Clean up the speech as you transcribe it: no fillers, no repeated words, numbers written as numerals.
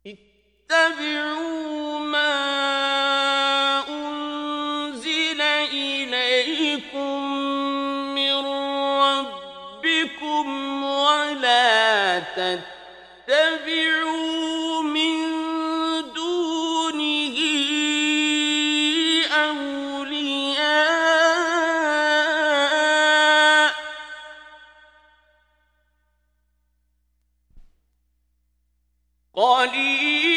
اتبعوا ما أنزل إليكم من ربكم ولا تتبعوا من دونه أولياء قليلا